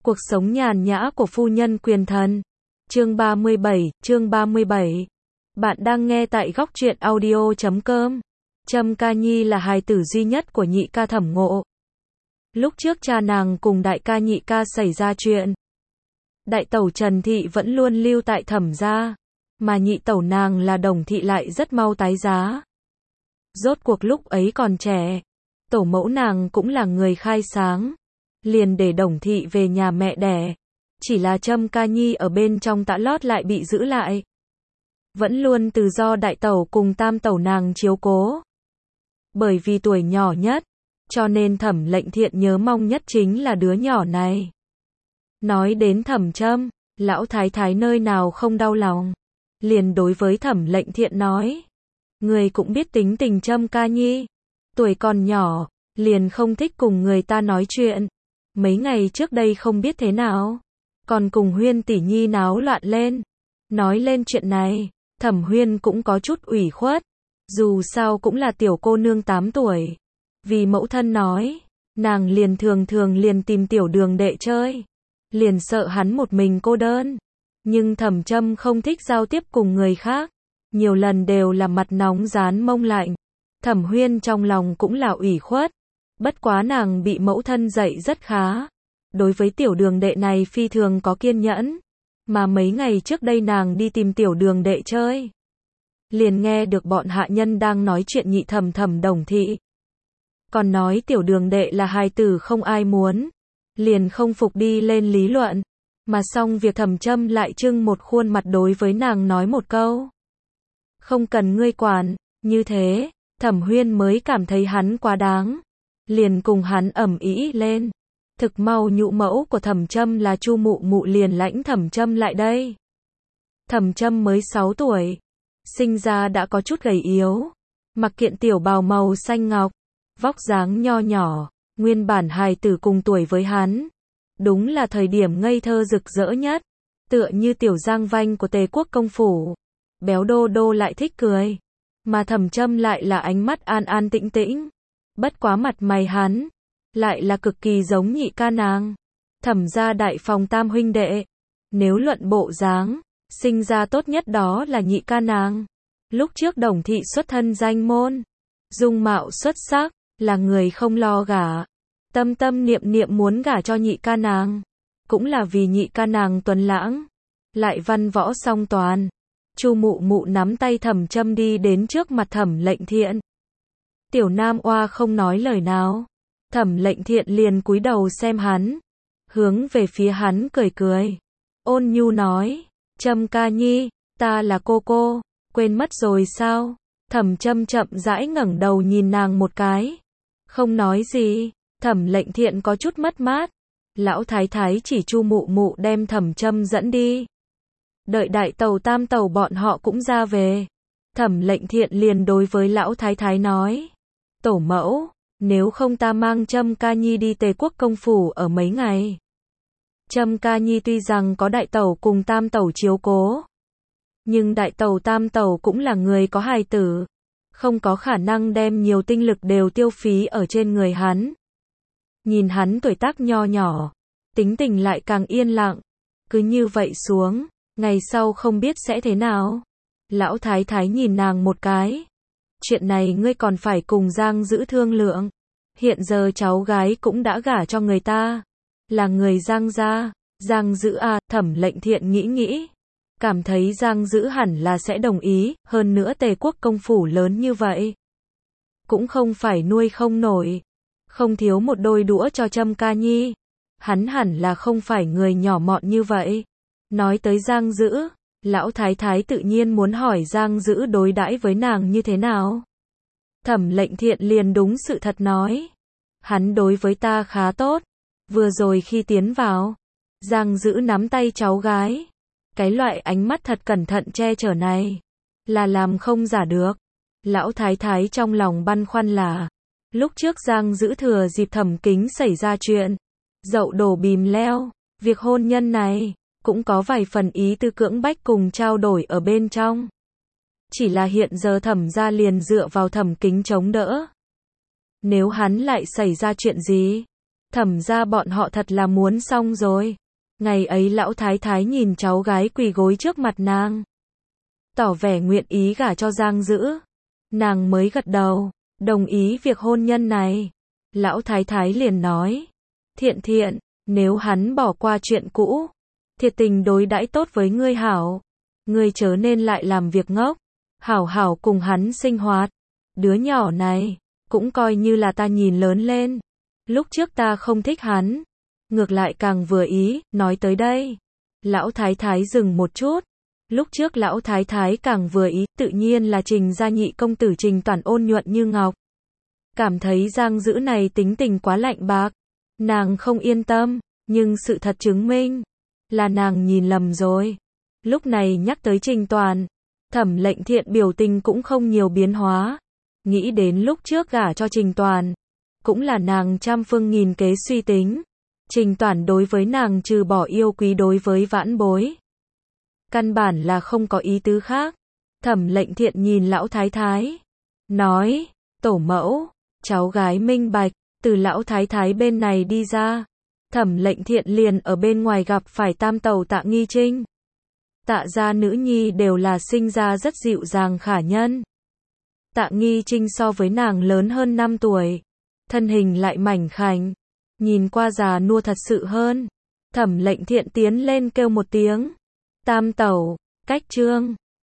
Cuộc sống nhàn nhã của phu nhân quyền thần. Chương 37. Bạn đang nghe tại góc truyện audio.com. Trâm Ca Nhi là hài tử duy nhất của nhị ca Thẩm Ngộ. Lúc trước cha nàng cùng đại ca nhị ca xảy ra chuyện, đại tẩu Trần Thị vẫn luôn lưu tại Thẩm gia, mà nhị tẩu nàng là Đồng Thị lại rất mau tái giá. Rốt cuộc lúc ấy còn trẻ, tổ mẫu nàng cũng là người khai sáng, liền để Đồng Thị về nhà mẹ đẻ. Chỉ là Trâm Ca Nhi ở bên trong tã lót lại bị giữ lại. Vẫn luôn từ do đại tẩu cùng tam tẩu nàng chiếu cố. Bởi vì tuổi nhỏ nhất, cho nên Thẩm Lệnh Thiện nhớ mong nhất chính là đứa nhỏ này. Nói đến Thẩm Trâm, lão thái thái nơi nào không đau lòng. Liền đối với Thẩm Lệnh Thiện nói. Người cũng biết tính tình Trâm Ca Nhi. Tuổi còn nhỏ, liền không thích cùng người ta nói chuyện. Mấy ngày trước đây không biết thế nào, còn cùng Huyên tỷ nhi náo loạn lên. Nói lên chuyện này, Thẩm Huyên cũng có chút ủy khuất. Dù sao cũng là tiểu cô nương 8 tuổi. Vì mẫu thân nói, nàng liền thường liền tìm tiểu đường đệ chơi. Liền sợ hắn một mình cô đơn. Nhưng Thẩm Trâm không thích giao tiếp cùng người khác. Nhiều lần đều là mặt nóng rán mông lạnh. Thẩm Huyên trong lòng cũng là ủy khuất. Bất quá nàng bị mẫu thân dạy rất khá. Đối với tiểu đường đệ này phi thường có kiên nhẫn. Mà mấy ngày trước đây nàng đi tìm tiểu đường đệ chơi. Liền nghe được bọn hạ nhân đang nói chuyện nhị thẩm Đồng Thị. Còn nói tiểu đường đệ là hài tử không ai muốn. Liền không phục đi lên lý luận. Mà xong việc Thẩm Trâm lại trưng một khuôn mặt đối với nàng nói một câu. Không cần ngươi quản, như thế, Thẩm Huyên mới cảm thấy hắn quá đáng. Liền cùng hắn ầm ĩ lên. Thực mau nhũ mẫu của Thẩm Trâm là Chu Mụ Mụ liền lãnh Thẩm Trâm lại đây. Thẩm Trâm mới 6 tuổi, sinh ra đã có chút gầy yếu, mặc kiện tiểu bào màu xanh ngọc, vóc dáng nho nhỏ, nguyên bản hài tử cùng tuổi với hắn. Đúng là thời điểm ngây thơ rực rỡ nhất, tựa như tiểu Giang Vanh của Tề Quốc công phủ. Béo đô đô lại thích cười, mà Thẩm Trâm lại là ánh mắt an an tĩnh tĩnh. Bất quá mặt mày hắn lại là cực kỳ giống nhị ca nàng. Thẩm gia đại phòng tam huynh đệ, nếu luận bộ dáng, sinh ra tốt nhất đó là nhị ca nàng. Lúc trước Đồng Thị xuất thân danh môn, dung mạo xuất sắc, là người không lo gả. Tâm niệm muốn gả cho nhị ca nàng, cũng là vì nhị ca nàng tuấn lãng, lại văn võ song toàn. Chu Mụ Mụ nắm tay Thẩm Trâm đi đến trước mặt Thẩm Lệnh Thiện. Tiểu nam oa không nói lời nào. Thẩm Lệnh Thiện liền cúi đầu xem hắn, hướng về phía hắn cười. Ôn nhu nói, Trâm Ca Nhi, ta là cô, quên mất rồi sao? Thẩm Trâm chậm rãi ngẩng đầu nhìn nàng một cái, không nói gì. Thẩm Lệnh Thiện có chút mất mát. Lão thái thái chỉ Chu Mụ Mụ đem Thẩm Trâm dẫn đi. Đợi đại tàu tam tàu bọn họ cũng ra về, Thẩm Lệnh Thiện liền đối với lão thái thái nói, tổ mẫu, nếu không ta mang Trâm Ca Nhi đi Tề Quốc công phủ ở mấy ngày. Trâm Ca Nhi tuy rằng có đại tẩu cùng tam tẩu chiếu cố, nhưng đại tẩu tam tẩu cũng là người có hài tử, không có khả năng đem nhiều tinh lực đều tiêu phí ở trên người hắn. Nhìn hắn tuổi tác nho nhỏ, tính tình lại càng yên lặng, cứ như vậy xuống, ngày sau không biết sẽ thế nào. Lão thái thái nhìn nàng một cái. Chuyện này ngươi còn phải cùng Giang Dữ thương lượng. Hiện giờ cháu gái cũng đã gả cho người ta, là người Giang gia. Giang Dữ à? Thẩm Lệnh Thiện nghĩ, cảm thấy Giang Dữ hẳn là sẽ đồng ý. Hơn nữa Tề Quốc công phủ lớn như vậy, cũng không phải nuôi không nổi, không thiếu một đôi đũa cho Trâm Ca Nhi. Hắn hẳn là không phải người nhỏ mọn như vậy. Nói tới Giang Dữ, lão thái thái tự nhiên muốn hỏi Giang Dữ đối đãi với nàng như thế nào. Thẩm Lệnh Thiện liền đúng sự thật nói, hắn đối với ta khá tốt. Vừa rồi khi tiến vào, Giang Dữ nắm tay cháu gái, cái loại ánh mắt thật cẩn thận che chở này, là làm không giả được. Lão thái thái trong lòng băn khoăn là, lúc trước Giang Dữ thừa dịp Thẩm Kính xảy ra chuyện, dậu đổ bìm leo, việc hôn nhân này cũng có vài phần ý tư cưỡng bách cùng trao đổi ở bên trong. Chỉ là hiện giờ Thẩm gia liền dựa vào Thẩm Kính chống đỡ. Nếu hắn lại xảy ra chuyện gì, Thẩm ra bọn họ thật là muốn xong rồi. Ngày ấy lão thái thái nhìn cháu gái quỳ gối trước mặt nàng, tỏ vẻ nguyện ý gả cho Giang Dữ. Nàng mới gật đầu, đồng ý việc hôn nhân này. Lão thái thái liền nói, Thiện Thiện, nếu hắn bỏ qua chuyện cũ, thiệt tình đối đãi tốt với ngươi hảo, ngươi chớ nên lại làm việc ngốc, hảo hảo cùng hắn sinh hoạt. Đứa nhỏ này, cũng coi như là ta nhìn lớn lên. Lúc trước ta không thích hắn, ngược lại càng vừa ý. Nói tới đây, lão thái thái dừng một chút. Lúc trước lão thái thái càng vừa ý, tự nhiên là Trình gia nhị công tử Trình Toản ôn nhuận như ngọc. Cảm thấy Giang Dữ này tính tình quá lạnh bạc, nàng không yên tâm, nhưng sự thật chứng minh là nàng nhìn lầm rồi. Lúc này nhắc tới Trình Toản, Thẩm Lệnh Thiện biểu tình cũng không nhiều biến hóa. Nghĩ đến lúc trước gả cho Trình Toản, cũng là nàng trăm phương nghìn kế suy tính. Trình Toản đối với nàng trừ bỏ yêu quý đối với vãn bối, căn bản là không có ý tứ khác. Thẩm Lệnh Thiện nhìn lão thái thái, nói, tổ mẫu, cháu gái minh bạch. Từ lão thái thái bên này đi ra, Thẩm Lệnh Thiện liền ở bên ngoài gặp phải tam tẩu Tạ Nghi Trinh. Tạ gia nữ nhi đều là sinh ra rất dịu dàng khả nhân. Tạ Nghi Trinh so với nàng lớn hơn 5 tuổi, thân hình lại mảnh khảnh, nhìn qua già nua thật sự hơn. Thẩm Lệnh Thiện tiến lên kêu một tiếng, tam tẩu, cách trương.